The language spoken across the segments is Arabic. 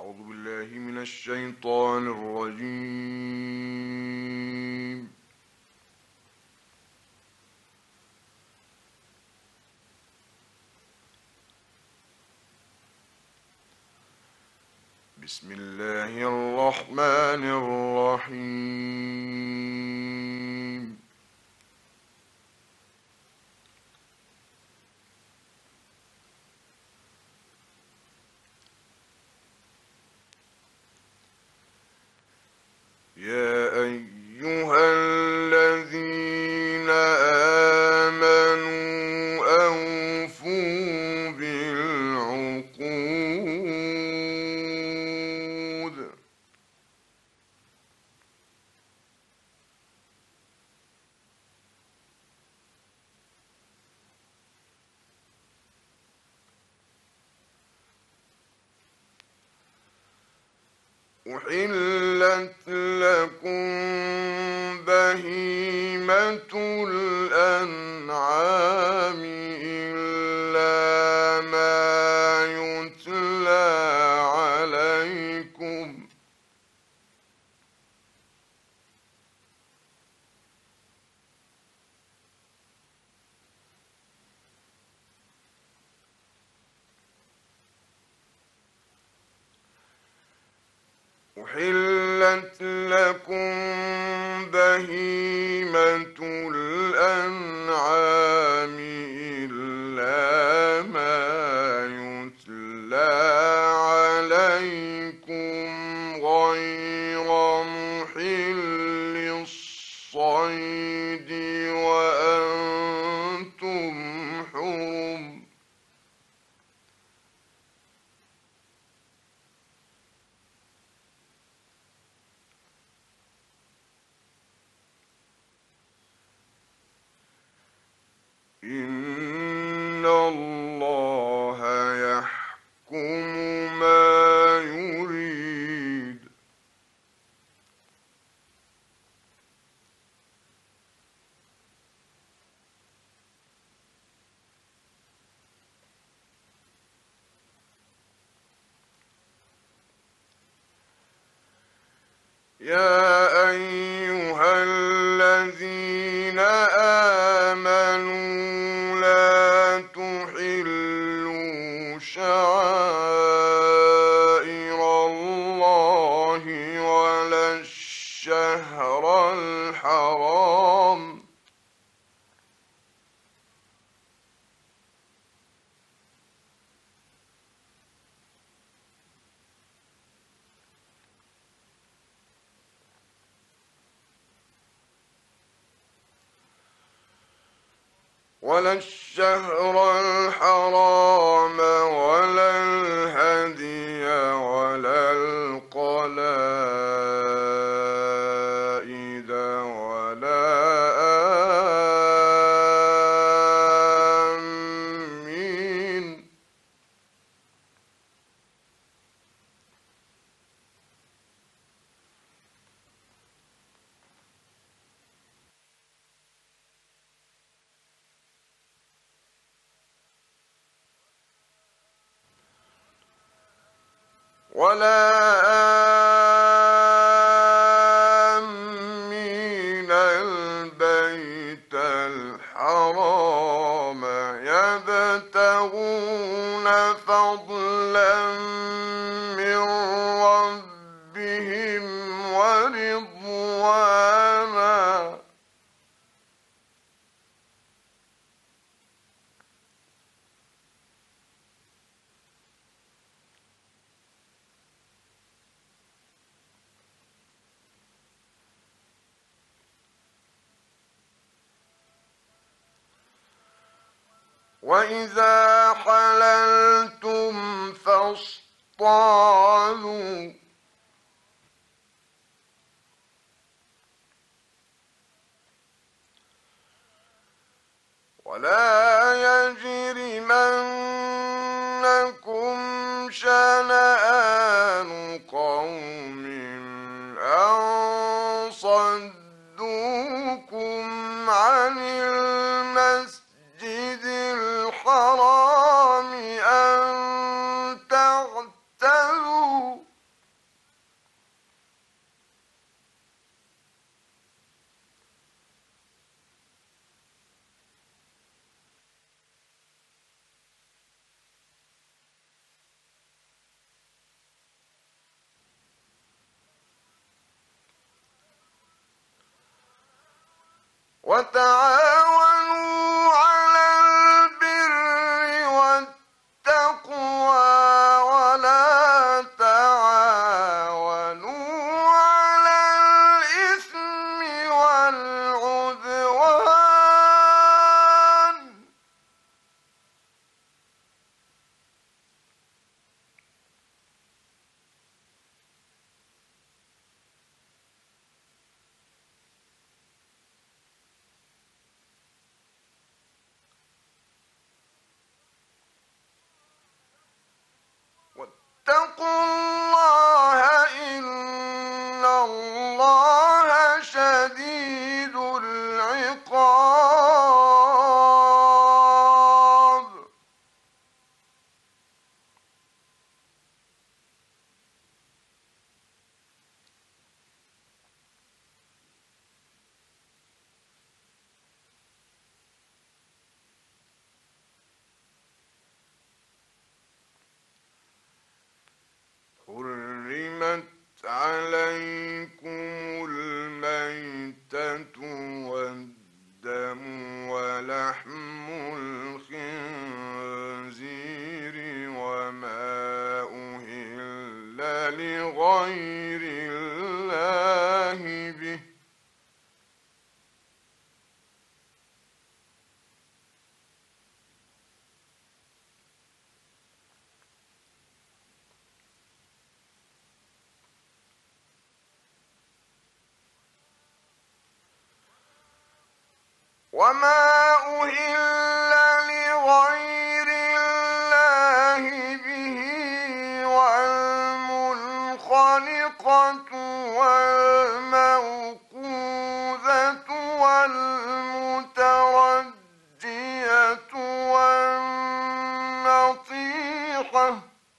أعوذ بالله من الشيطان الرجيم. بسم الله الرحمن الرحيم. يا أيها الذين آمنوا أوفوا بالعقود. أحلت لكم بهيمة الأنعام إلا ما يتلى عليكم بهيمة الأنعام إلا ما يتلى عليكم غير محل الصيد وأنتم حرم. إن الله يحكم ما يريد. يا أيها الذين آمنوا لا تحلوا شعائر الله ولا الشهر الحرام ولا الهدي ولا القلائد ولا آمين. ولا آمين البيت الحرام يبتغون فضلا من ربهم ورضوانا. وإذا حللتم فاصطادوا ولا يجرمنكم شنآن قوم أن صدوكم عن المسجد الحرام أن تعتدوا وتعاونوا على البر والتقوى ولا تعاونوا على الإثم والعدوان. واتقوا الله إن الله شديد العقاب. حرمت عليكم الميتة والدم ولحم الخنزير وما أهل لغير الله به. وما أهل لغير الله به والمنخنقة والموقوذة والمتردية والنطيحة.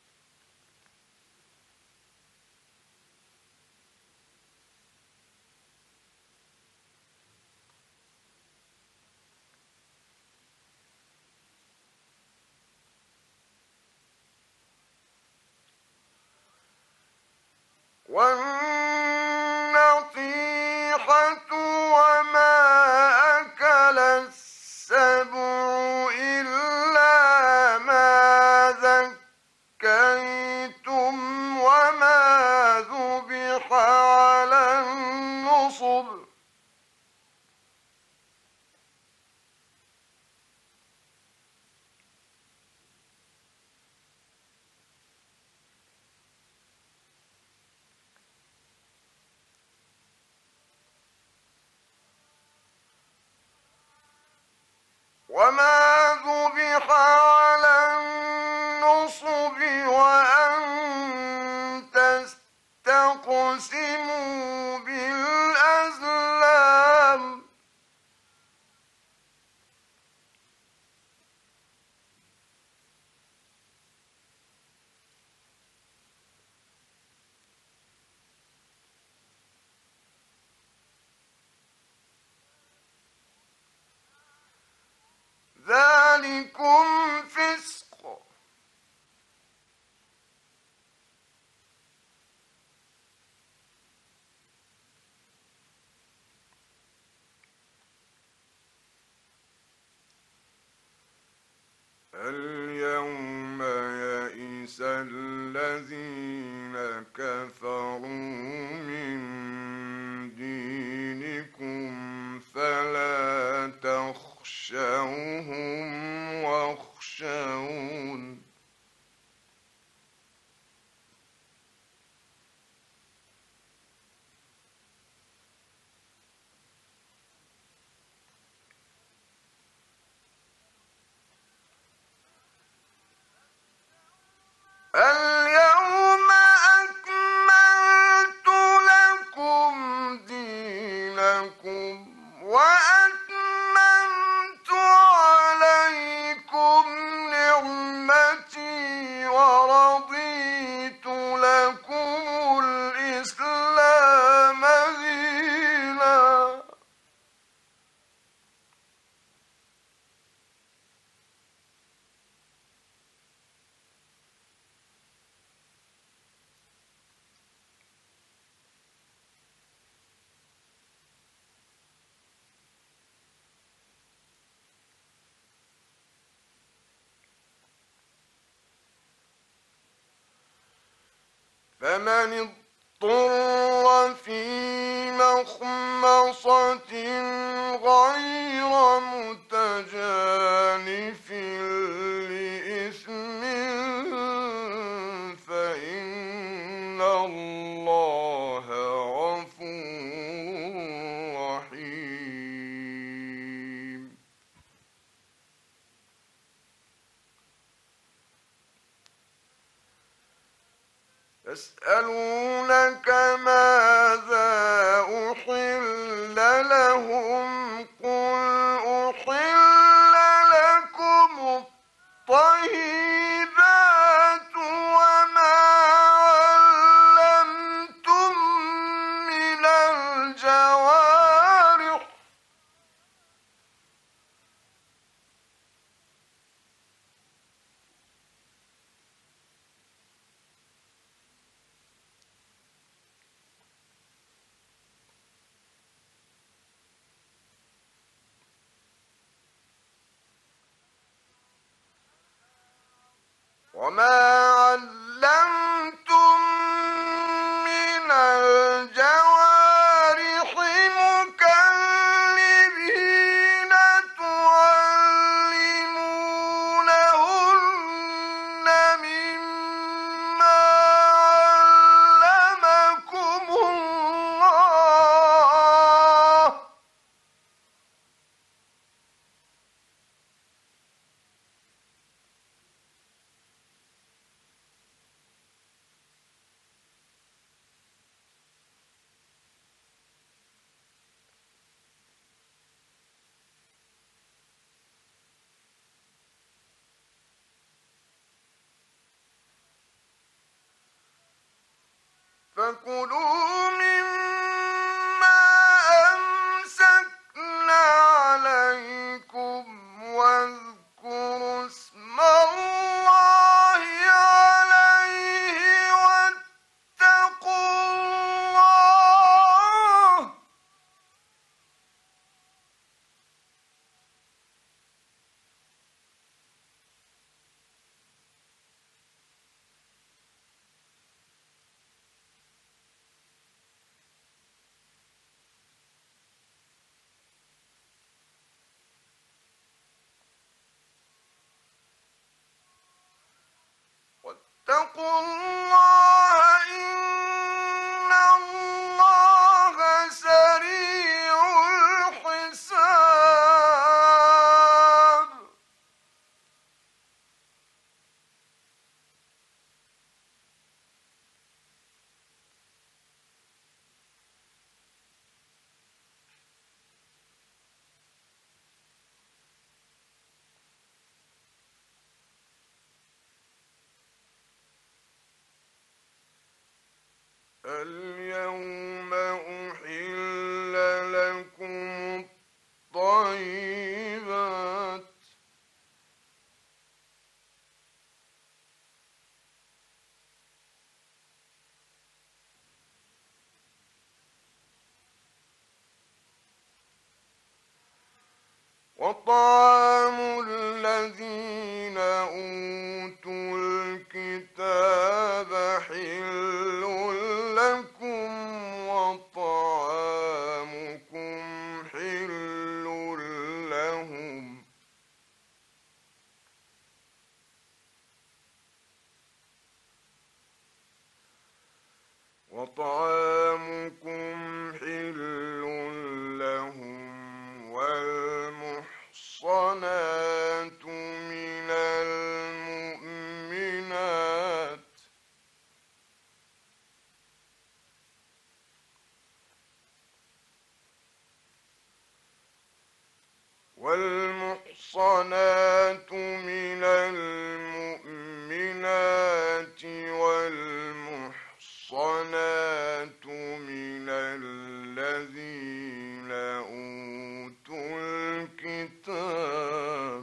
والنطيحة وما أكل السبع إلا ما ذكيتم وما ذبح على النصب. وما ذبح على النصب وأن تستقسموا بالأزلام. ذلكم فسق. اليوم يئس الذين كفروا من دينكم فلا تخشوهم واخشون. اليوم فمن اضطر في مخمصة غير متجانف لإثم فإن الله غفور رحيم. يسألونك ماذا أحل لهم قل أحل لكم الطيبات وما علمتم من الجوارح وما علمتم من الجوارح مكلبين تعلمونهن مما علمكم الله فكلوا مما أمسكنا عليكم واذكروا اسم الله عليه واتقوا الله واتقوا الله إن الله سريع الحساب. اليوم أحل لكم الطيبات وطعام الذين أوتوا الكتاب حل لكم وطعامكم حل لهم والمحصنات من المؤمنات والمحصنات من المؤمنات والمحصنات من الذين أوتوا الكتاب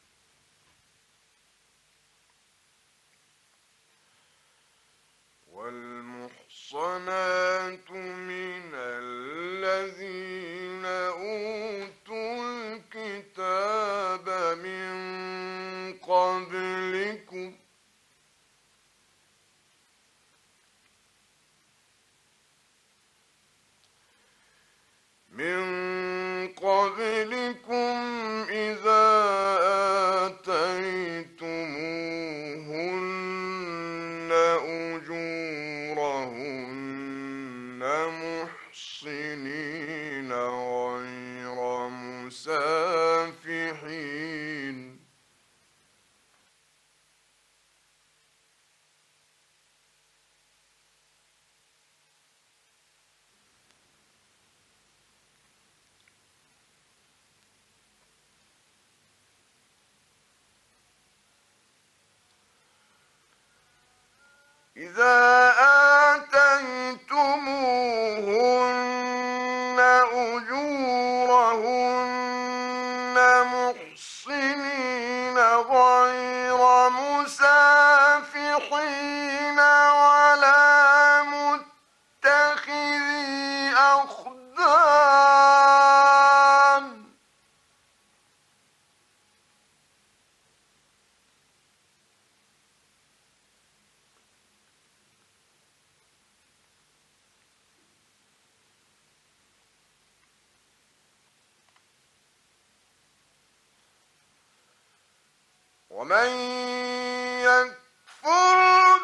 والمحصنات من الذين أوتوا الكتاب من قبلكم إذا آتيتموهن أجورهن محصنين غير مسافحين ولا متخذي أخدان. ومن يكفر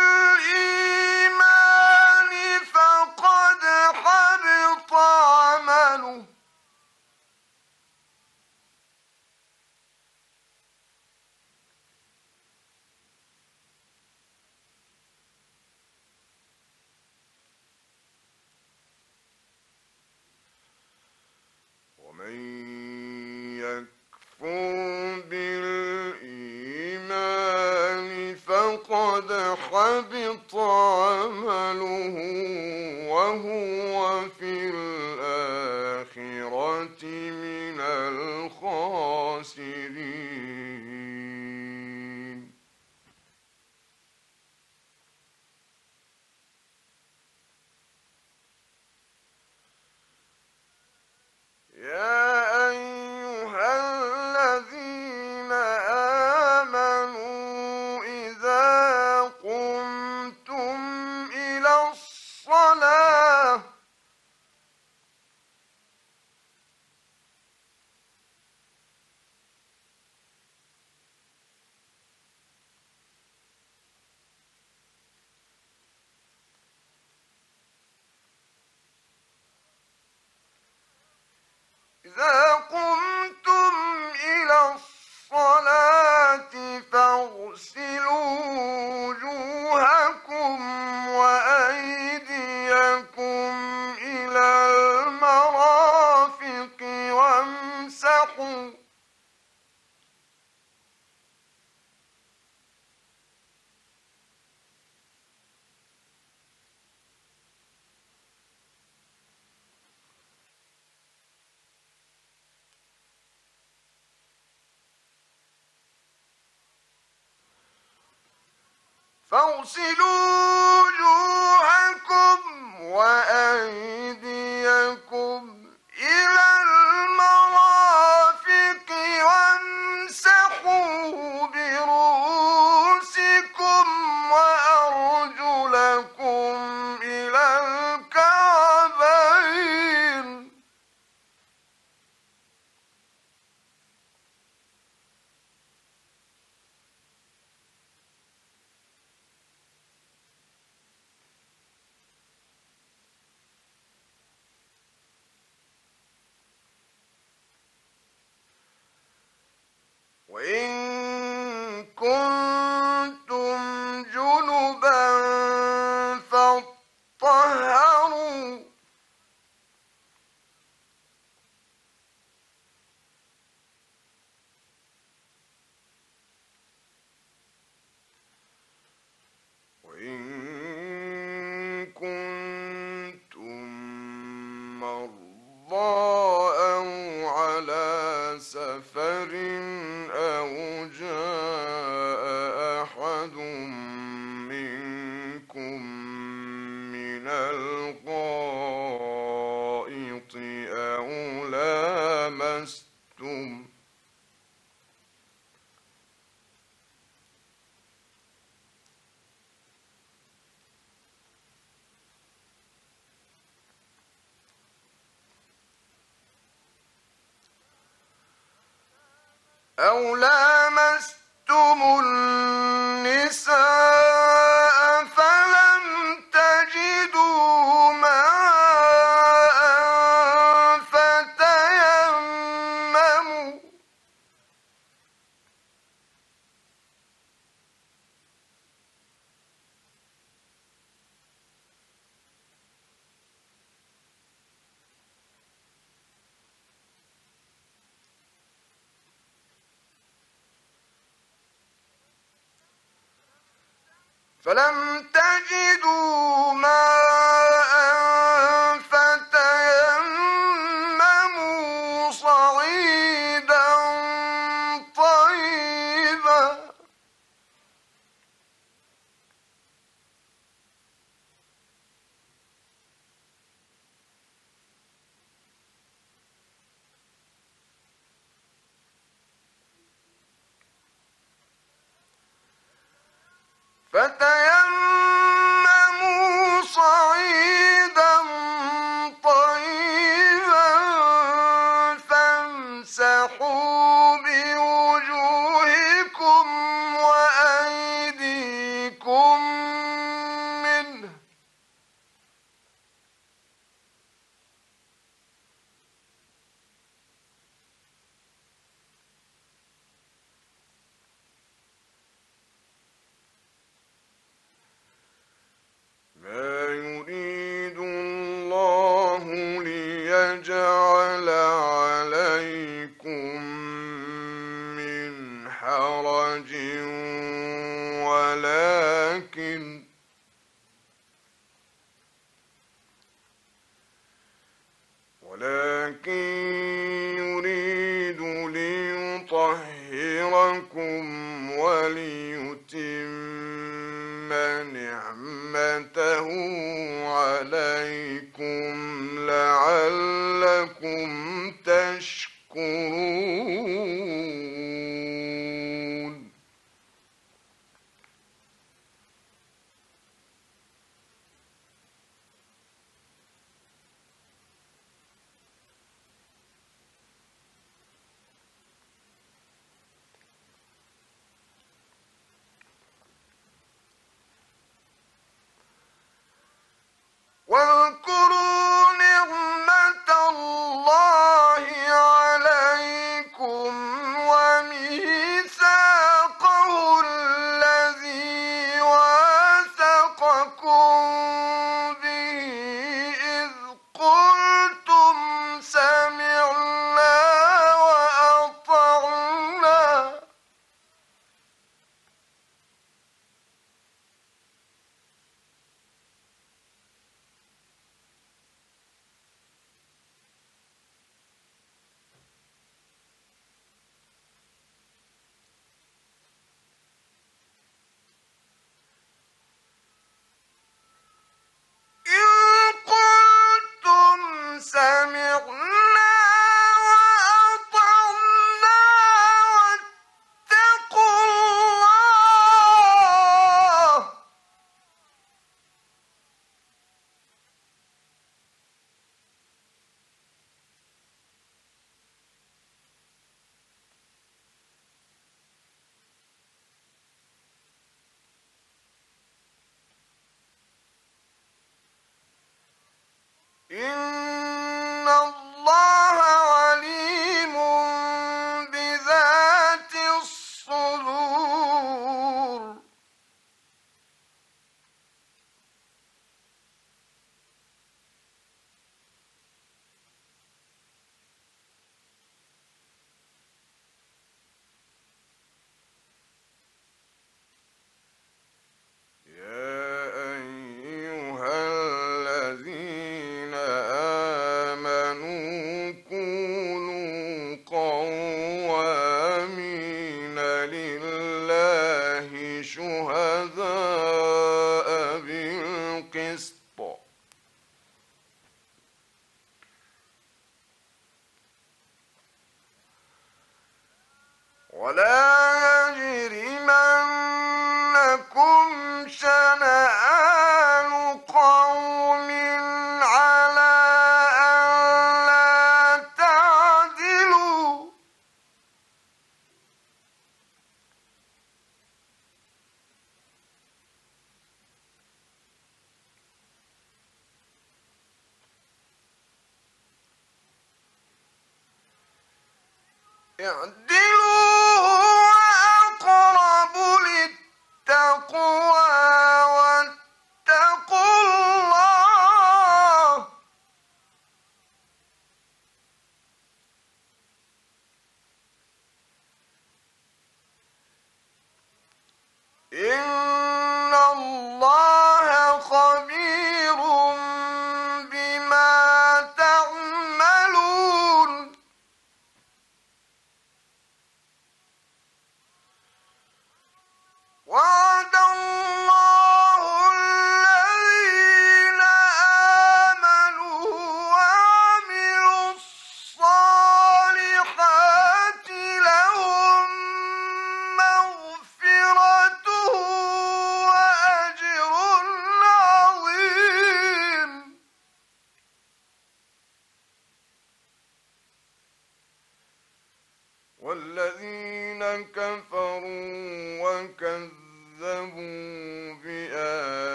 بالإيمان فقد حبط عمله ومن يكفر بالإيمان فقد حبط عمله وهو في الآخرة من الخاسرين. يا أيها الذين آمنوا إذا قمتم إلى الصلاة فاغسلوا وجوهكم وأيديكم إلى المرافق وامسحوا برؤوسكم وأرجلكم إلى الكعبين. وإن كنتم جنبا فاطهروا وإن كنتم مرضى أو على سفر أو جاء أحد منكم من الغائط أو لامستم النساء فلم تجدوا ماء فتيمموا فلم تجدوا ماء فتيمموا صعيدا طيبا فتيمموا صعيدا طيبا فامسحوا بوجوهكم وأيديكم منه ما يريد الله ليجعل عليكم من حرج ولكن يريد ليطهركم وليتم نعمته عليكم لعلكم تشكرون واذكروا نعمة الله عليكم وميثاقه الذي واثقكم به إذ قلتم سمعنا وأطعنا إن قلتم سمعنا وأطعنا واتقوا الله إن الله عليم بذات الصدور يا أيها الذين آمنوا كونوا قوامين لله شهداء بالقسط ولا يجرمنكم شنآن قوم على ألا تعدلوا اعدلوا هو أقرب للتقوى واتقوا الله إن الله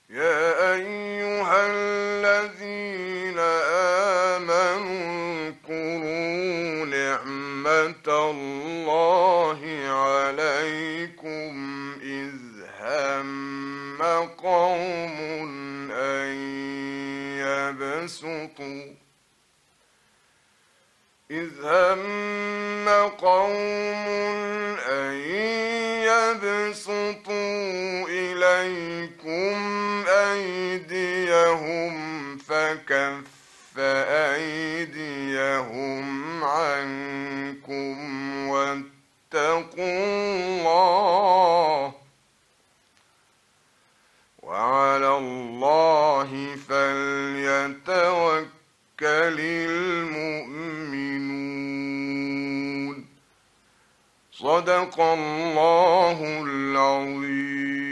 يا أيها الذين آمنوا اذكروا نعمة الله عليكم إذ هم قوم أن يبسطوا إليكم أيديهم فكف أيديهم عنكم واتقوا الله وعلى الله فليتوكل المؤمنون. صدق الله العظيم.